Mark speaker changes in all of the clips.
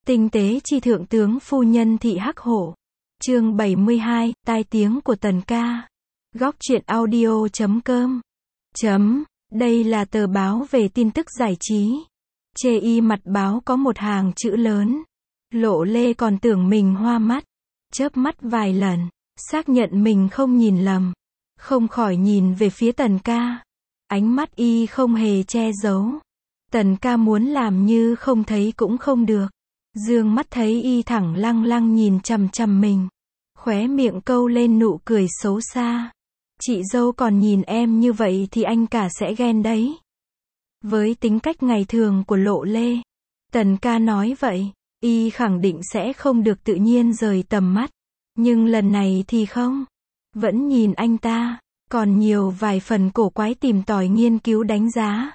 Speaker 1: Tinh tế chi thượng tướng phu nhân thị Hắc Hổ. Chương 72, tai tiếng của Tần ca. Góc truyện audio.com. Đây là tờ báo về tin tức giải trí. Chê y mặt báo có một hàng chữ lớn. Lộ Lê còn tưởng mình hoa mắt. Chớp mắt vài lần, xác nhận mình không nhìn lầm. Không khỏi nhìn về phía Tần ca. Ánh mắt y không hề che giấu. Tần ca muốn làm như không thấy cũng không được. Dương mắt thấy y thẳng lăng lăng nhìn chằm chằm mình. Khóe miệng câu lên nụ cười xấu xa. Chị dâu còn nhìn em như vậy thì anh cả sẽ ghen đấy. Với tính cách ngày thường của Lộ Lê, Tần ca nói vậy, y khẳng định sẽ không được tự nhiên rời tầm mắt. Nhưng lần này thì không. Vẫn nhìn anh ta, còn nhiều vài phần cổ quái tìm tòi nghiên cứu đánh giá.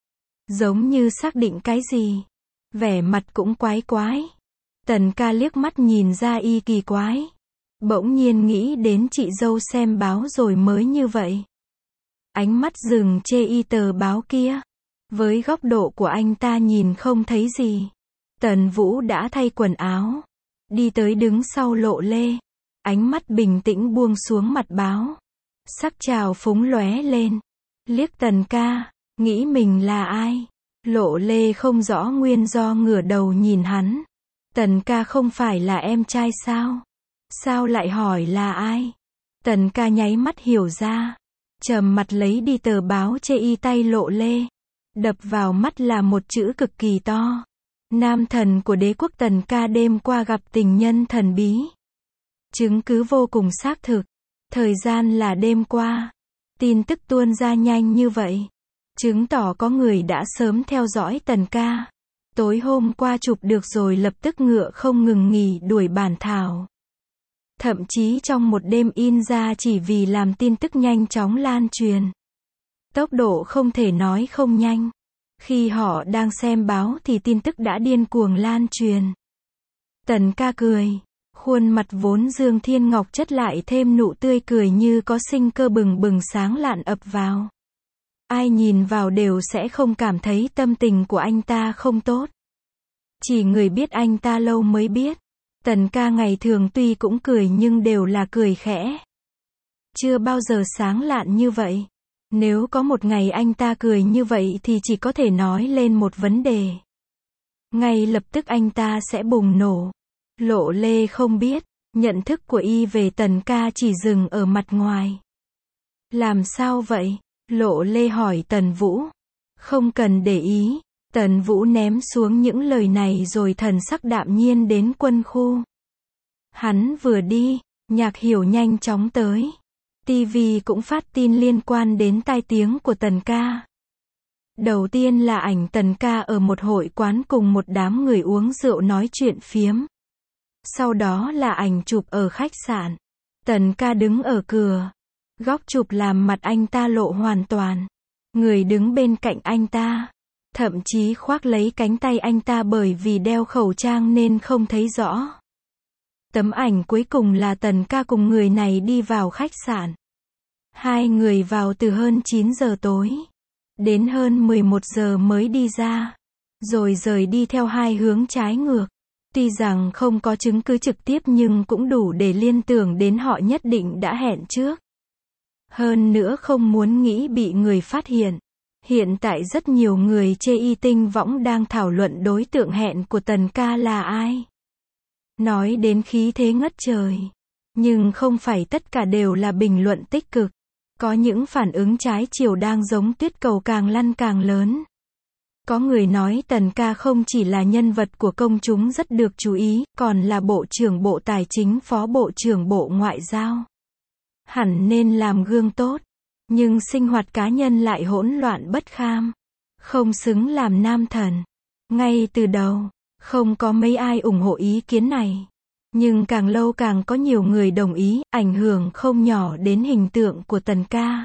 Speaker 1: Giống như xác định cái gì. Vẻ mặt cũng quái quái. Tần ca liếc mắt nhìn ra y kỳ quái. Bỗng nhiên nghĩ đến chị dâu xem báo rồi mới như vậy. Ánh mắt dừng chê y tờ báo kia. Với góc độ của anh ta nhìn không thấy gì. Tần Vũ đã thay quần áo. Đi tới đứng sau Lộ Lê. Ánh mắt bình tĩnh buông xuống mặt báo. Sắc trào phúng lóe lên. Liếc Tần ca, nghĩ mình là ai? Lộ Lê không rõ nguyên do ngửa đầu nhìn hắn. Tần ca không phải là em trai sao? Sao lại hỏi là ai? Tần ca nháy mắt hiểu ra. Trầm mặt lấy đi tờ báo chê y tay Lộ Lê. Đập vào mắt là một chữ cực kỳ to. Nam thần của đế quốc Tần ca đêm qua gặp tình nhân thần bí. Chứng cứ vô cùng xác thực. Thời gian là đêm qua. Tin tức tuôn ra nhanh như vậy. Chứng tỏ có người đã sớm theo dõi Tần ca. Tối hôm qua chụp được rồi lập tức ngựa không ngừng nghỉ đuổi bản thảo. Thậm chí trong một đêm in ra chỉ vì làm tin tức nhanh chóng lan truyền. Tốc độ không thể nói không nhanh. Khi họ đang xem báo thì tin tức đã điên cuồng lan truyền. Tần ca cười. Khuôn mặt vốn dương thiên ngọc chất lại thêm nụ tươi cười như có sinh cơ bừng bừng sáng lạn ập vào. Ai nhìn vào đều sẽ không cảm thấy tâm tình của anh ta không tốt. Chỉ người biết anh ta lâu mới biết. Tần ca ngày thường tuy cũng cười nhưng đều là cười khẽ. Chưa bao giờ sáng lạn như vậy. Nếu có một ngày anh ta cười như vậy thì chỉ có thể nói lên một vấn đề. Ngay lập tức anh ta sẽ bùng nổ. Lộ Lê không biết, nhận thức của y về Tần ca chỉ dừng ở mặt ngoài. Làm sao vậy? Lộ Lê hỏi Tần Vũ. Không cần để ý. Tần Vũ ném xuống những lời này rồi thần sắc đạm nhiên đến quân khu. Hắn vừa đi, Nhạc Hiểu nhanh chóng tới. TV cũng phát tin liên quan đến tai tiếng của Tần ca. Đầu tiên là ảnh Tần ca ở một hội quán cùng một đám người uống rượu nói chuyện phiếm. Sau đó là ảnh chụp ở khách sạn. Tần ca đứng ở cửa. Góc chụp làm mặt anh ta lộ hoàn toàn. Người đứng bên cạnh anh ta. Thậm chí khoác lấy cánh tay anh ta bởi vì đeo khẩu trang nên không thấy rõ. Tấm ảnh cuối cùng là Tần ca cùng người này đi vào khách sạn. Hai người vào từ hơn 9 giờ tối. Đến hơn 11 giờ mới đi ra. Rồi rời đi theo hai hướng trái ngược. Tuy rằng không có chứng cứ trực tiếp nhưng cũng đủ để liên tưởng đến họ nhất định đã hẹn trước. Hơn nữa không muốn nghĩ bị người phát hiện. Hiện tại rất nhiều người chê y tinh võng đang thảo luận đối tượng hẹn của Tần ca là ai. Nói đến khí thế ngất trời. Nhưng không phải tất cả đều là bình luận tích cực. Có những phản ứng trái chiều đang giống tuyết cầu càng lăn càng lớn. Có người nói Tần ca không chỉ là nhân vật của công chúng rất được chú ý, còn là Bộ trưởng Bộ Tài chính, Phó Bộ trưởng Bộ Ngoại giao. Hẳn nên làm gương tốt. Nhưng sinh hoạt cá nhân lại hỗn loạn bất kham. Không xứng làm nam thần. Ngay từ đầu, không có mấy ai ủng hộ ý kiến này. Nhưng càng lâu càng có nhiều người đồng ý, ảnh hưởng không nhỏ đến hình tượng của Tần ca.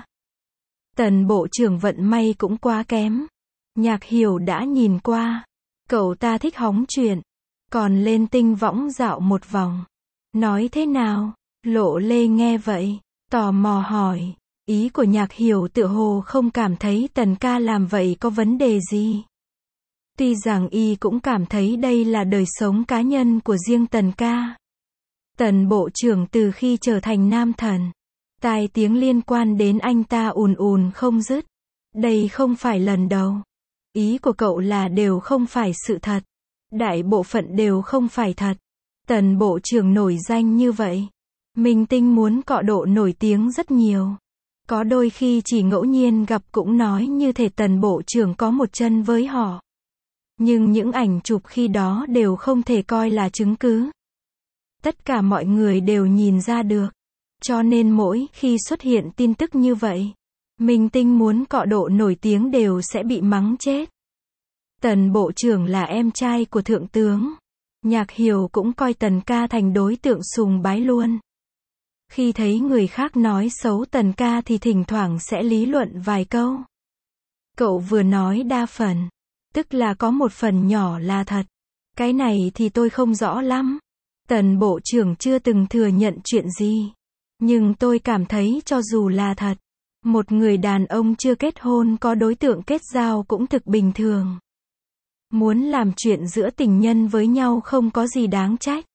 Speaker 1: Tần Bộ trưởng vận may cũng quá kém. Nhạc Hiểu đã nhìn qua. Cậu ta thích hóng chuyện. Còn lên tinh võng dạo một vòng. Nói thế nào? Lộ Lê nghe vậy. Tò mò hỏi. Ý của Nhạc Hiểu tựa hồ không cảm thấy Tần ca làm vậy có vấn đề gì. Tuy rằng y cũng cảm thấy đây là đời sống cá nhân của riêng Tần ca. Tần bộ trưởng từ khi trở thành nam thần, tai tiếng liên quan đến anh ta ùn ùn không dứt. Đây không phải lần đầu. Ý của cậu là đều không phải sự thật. Đại bộ phận đều không phải thật. Tần bộ trưởng nổi danh như vậy. Minh tinh muốn cọ độ nổi tiếng rất nhiều. Có đôi khi chỉ ngẫu nhiên gặp cũng nói như thể tần bộ trưởng có một chân với họ. Nhưng những ảnh chụp khi đó đều không thể coi là chứng cứ. Tất cả mọi người đều nhìn ra được. Cho nên mỗi khi xuất hiện tin tức như vậy, minh tinh muốn cọ độ nổi tiếng đều sẽ bị mắng chết. Tần bộ trưởng là em trai của thượng tướng. Nhạc Hiểu cũng coi Tần ca thành đối tượng sùng bái luôn. Khi thấy người khác nói xấu Tần ca thì thỉnh thoảng sẽ lý luận vài câu. Cậu vừa nói đa phần, tức là có một phần nhỏ là thật. Cái này thì tôi không rõ lắm. Tần bộ trưởng chưa từng thừa nhận chuyện gì. Nhưng tôi cảm thấy cho dù là thật, một người đàn ông chưa kết hôn có đối tượng kết giao cũng thực bình thường. Muốn làm chuyện giữa tình nhân với nhau không có gì đáng trách.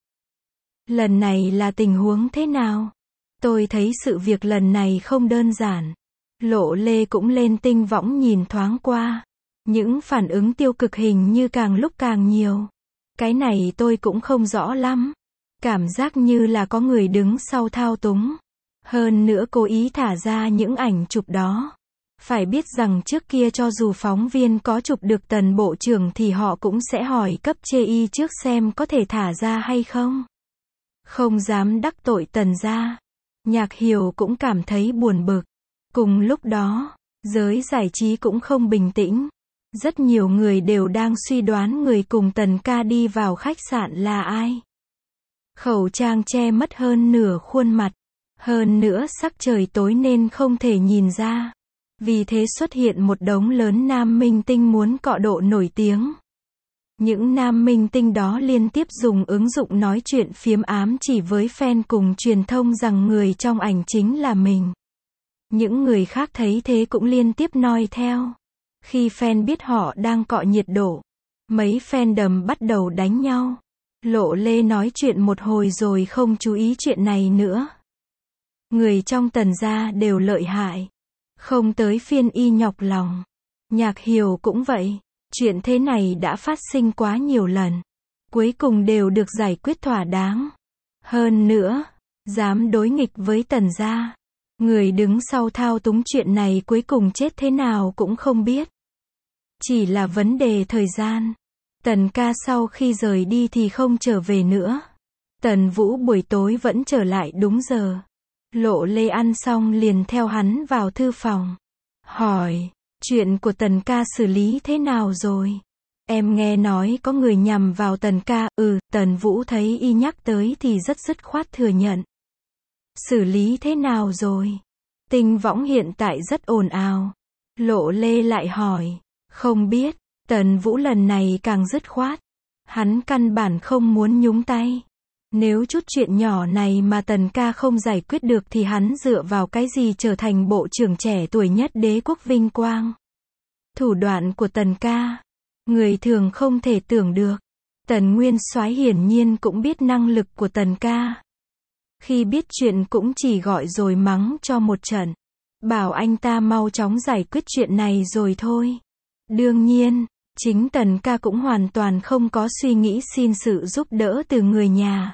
Speaker 1: Lần này là tình huống thế nào? Tôi thấy sự việc lần này không đơn giản. Lộ Lê cũng lên tinh võng nhìn thoáng qua. Những phản ứng tiêu cực hình như càng lúc càng nhiều. Cái này tôi cũng không rõ lắm. Cảm giác như là có người đứng sau thao túng. Hơn nữa cố ý thả ra những ảnh chụp đó. Phải biết rằng trước kia cho dù phóng viên có chụp được Tần bộ trưởng thì họ cũng sẽ hỏi cấp chê y trước xem có thể thả ra hay không. Không dám đắc tội Tần gia. Nhạc Hiểu cũng cảm thấy buồn bực. Cùng lúc đó, giới giải trí cũng không bình tĩnh. Rất nhiều người đều đang suy đoán người cùng Tần ca đi vào khách sạn là ai. Khẩu trang che mất hơn nửa khuôn mặt. Hơn nữa sắc trời tối nên không thể nhìn ra. Vì thế xuất hiện một đống lớn nam minh tinh muốn cọ độ nổi tiếng. Những nam minh tinh đó liên tiếp dùng ứng dụng nói chuyện phiếm ám chỉ với fan cùng truyền thông rằng người trong ảnh chính là mình. Những người khác thấy thế cũng liên tiếp noi theo. Khi fan biết họ đang cọ nhiệt độ, mấy fandom bắt đầu đánh nhau. Lộ Lê nói chuyện một hồi rồi không chú ý chuyện này nữa. Người trong Tần gia đều lợi hại. Không tới phiên y nhọc lòng. Nhạc Hiểu cũng vậy. Chuyện thế này đã phát sinh quá nhiều lần. Cuối cùng đều được giải quyết thỏa đáng. Hơn nữa, dám đối nghịch với Tần gia. Người đứng sau thao túng chuyện này cuối cùng chết thế nào cũng không biết. Chỉ là vấn đề thời gian. Tần ca sau khi rời đi thì không trở về nữa. Tần Vũ buổi tối vẫn trở lại đúng giờ. Lộ Lê ăn xong liền theo hắn vào thư phòng. Hỏi, chuyện của Tần ca xử lý thế nào rồi? Em nghe nói có người nhằm vào Tần ca. Tần Vũ thấy y nhắc tới thì rất dứt khoát thừa nhận. Xử lý thế nào rồi? Tinh võng hiện tại rất ồn ào. Lộ Lê lại hỏi. Không biết. Tần Vũ lần này càng dứt khoát. Hắn căn bản không muốn nhúng tay. Nếu chút chuyện nhỏ này mà Tần ca không giải quyết được thì hắn dựa vào cái gì trở thành bộ trưởng trẻ tuổi nhất đế quốc vinh quang. Thủ đoạn của Tần ca, người thường không thể tưởng được. Tần Nguyên Soái hiển nhiên cũng biết năng lực của Tần ca. Khi biết chuyện cũng chỉ gọi rồi mắng cho một trận. Bảo anh ta mau chóng giải quyết chuyện này rồi thôi. Đương nhiên, chính Tần ca cũng hoàn toàn không có suy nghĩ xin sự giúp đỡ từ người nhà.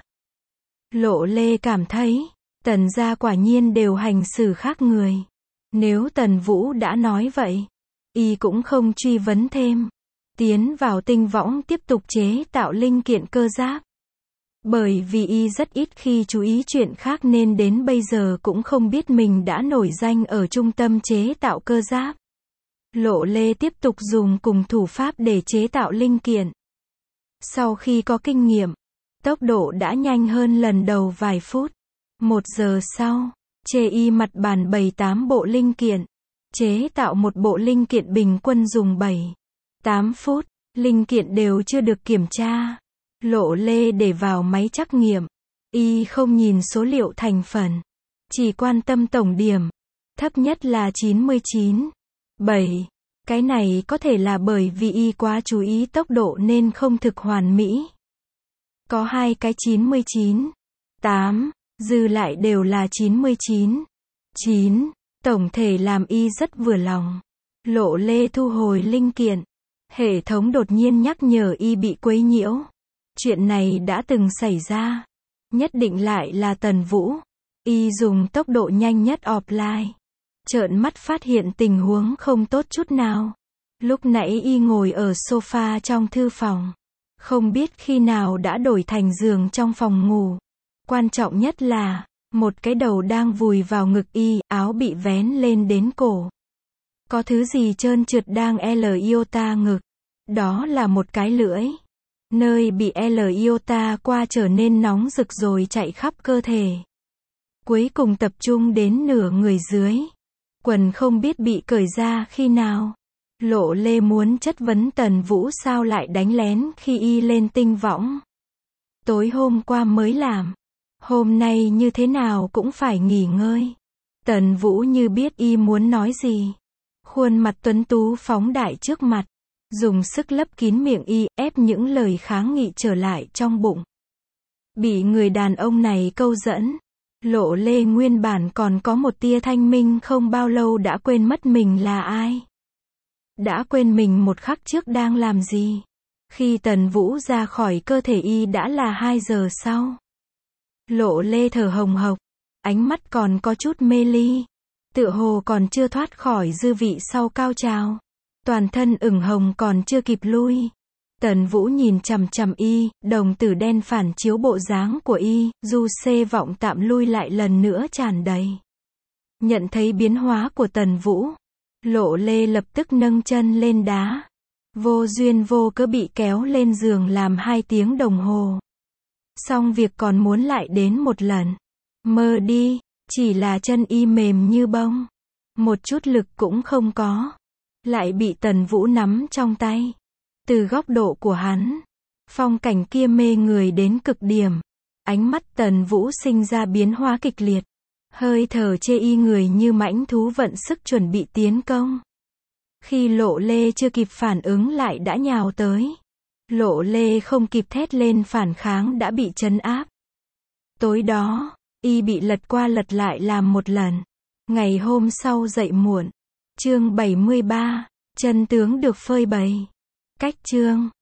Speaker 1: Lộ Lê cảm thấy, Tần gia quả nhiên đều hành xử khác người. Nếu Tần Vũ đã nói vậy, y cũng không truy vấn thêm. Tiến vào tinh võng tiếp tục chế tạo linh kiện cơ giáp. Bởi vì y rất ít khi chú ý chuyện khác nên đến bây giờ cũng không biết mình đã nổi danh ở trung tâm chế tạo cơ giáp. Lộ Lê tiếp tục dùng cùng thủ pháp để chế tạo linh kiện. Sau khi có kinh nghiệm, tốc độ đã nhanh hơn lần đầu vài phút. 1 giờ sau, chê y mặt bàn bày 8 bộ linh kiện. Chế tạo một bộ linh kiện bình quân dùng 7-8 phút. Linh kiện đều chưa được kiểm tra. Lộ Lê để vào máy trắc nghiệm. Y không nhìn số liệu thành phần. Chỉ quan tâm tổng điểm. Thấp nhất là 99,7. Cái này có thể là bởi vì y quá chú ý tốc độ nên không thực hoàn mỹ. Có 2 cái 99, 8, dư lại đều là 99, 9, tổng thể làm y rất vừa lòng. Lộ Lê thu hồi linh kiện. Hệ thống đột nhiên nhắc nhở y bị quấy nhiễu. Chuyện này đã từng xảy ra. Nhất định lại là Tần Vũ. Y dùng tốc độ nhanh nhất offline. Trợn mắt phát hiện tình huống không tốt chút nào. Lúc nãy y ngồi ở sofa trong thư phòng. Không biết khi nào đã đổi thành giường trong phòng ngủ. Quan trọng nhất là, một cái đầu đang vùi vào ngực y, áo bị vén lên đến cổ. Có thứ gì trơn trượt đang iota ngực. Đó là một cái lưỡi. Nơi bị iota qua trở nên nóng rực rồi chạy khắp cơ thể. Cuối cùng tập trung đến nửa người dưới. Quần không biết bị cởi ra khi nào. Lộ Lê muốn chất vấn Tần Vũ sao lại đánh lén khi y lên tinh võng. Tối hôm qua mới làm. Hôm nay như thế nào cũng phải nghỉ ngơi. Tần Vũ như biết y muốn nói gì. Khuôn mặt tuấn tú phóng đại trước mặt. Dùng sức lấp kín miệng y, ép những lời kháng nghị trở lại trong bụng. Bị người đàn ông này câu dẫn. Lộ Lê nguyên bản còn có một tia thanh minh không bao lâu đã quên mất mình là ai. Đã quên mình một khắc trước đang làm gì. Khi Tần Vũ ra khỏi cơ thể y đã là 2 giờ sau. Lộ Lê thở hồng hộc. Ánh mắt còn có chút mê ly. Tựa hồ còn chưa thoát khỏi dư vị sau cao trào. Toàn thân ửng hồng còn chưa kịp lui. Tần Vũ nhìn chằm chằm y, đồng tử đen phản chiếu bộ dáng của y, du xê vọng tạm lui lại lần nữa tràn đầy. Nhận thấy biến hóa của Tần Vũ. Lộ Lê lập tức nâng chân lên đá. Vô duyên vô cớ bị kéo lên giường làm 2 tiếng đồng hồ. Xong việc còn muốn lại đến một lần. Mơ đi, chỉ là chân y mềm như bông. Một chút lực cũng không có. Lại bị Tần Vũ nắm trong tay. Từ góc độ của hắn, phong cảnh kia mê người đến cực điểm. Ánh mắt Tần Vũ sinh ra biến hóa kịch liệt. Hơi thở chê y người như mãnh thú vận sức chuẩn bị tiến công. Khi Lộ Lê chưa kịp phản ứng lại đã nhào tới. Lộ Lê không kịp thét lên phản kháng đã bị trấn áp. Tối đó, y bị lật qua lật lại làm một lần. Ngày hôm sau dậy muộn. Chương 73, chân tướng được phơi bày. Cách chương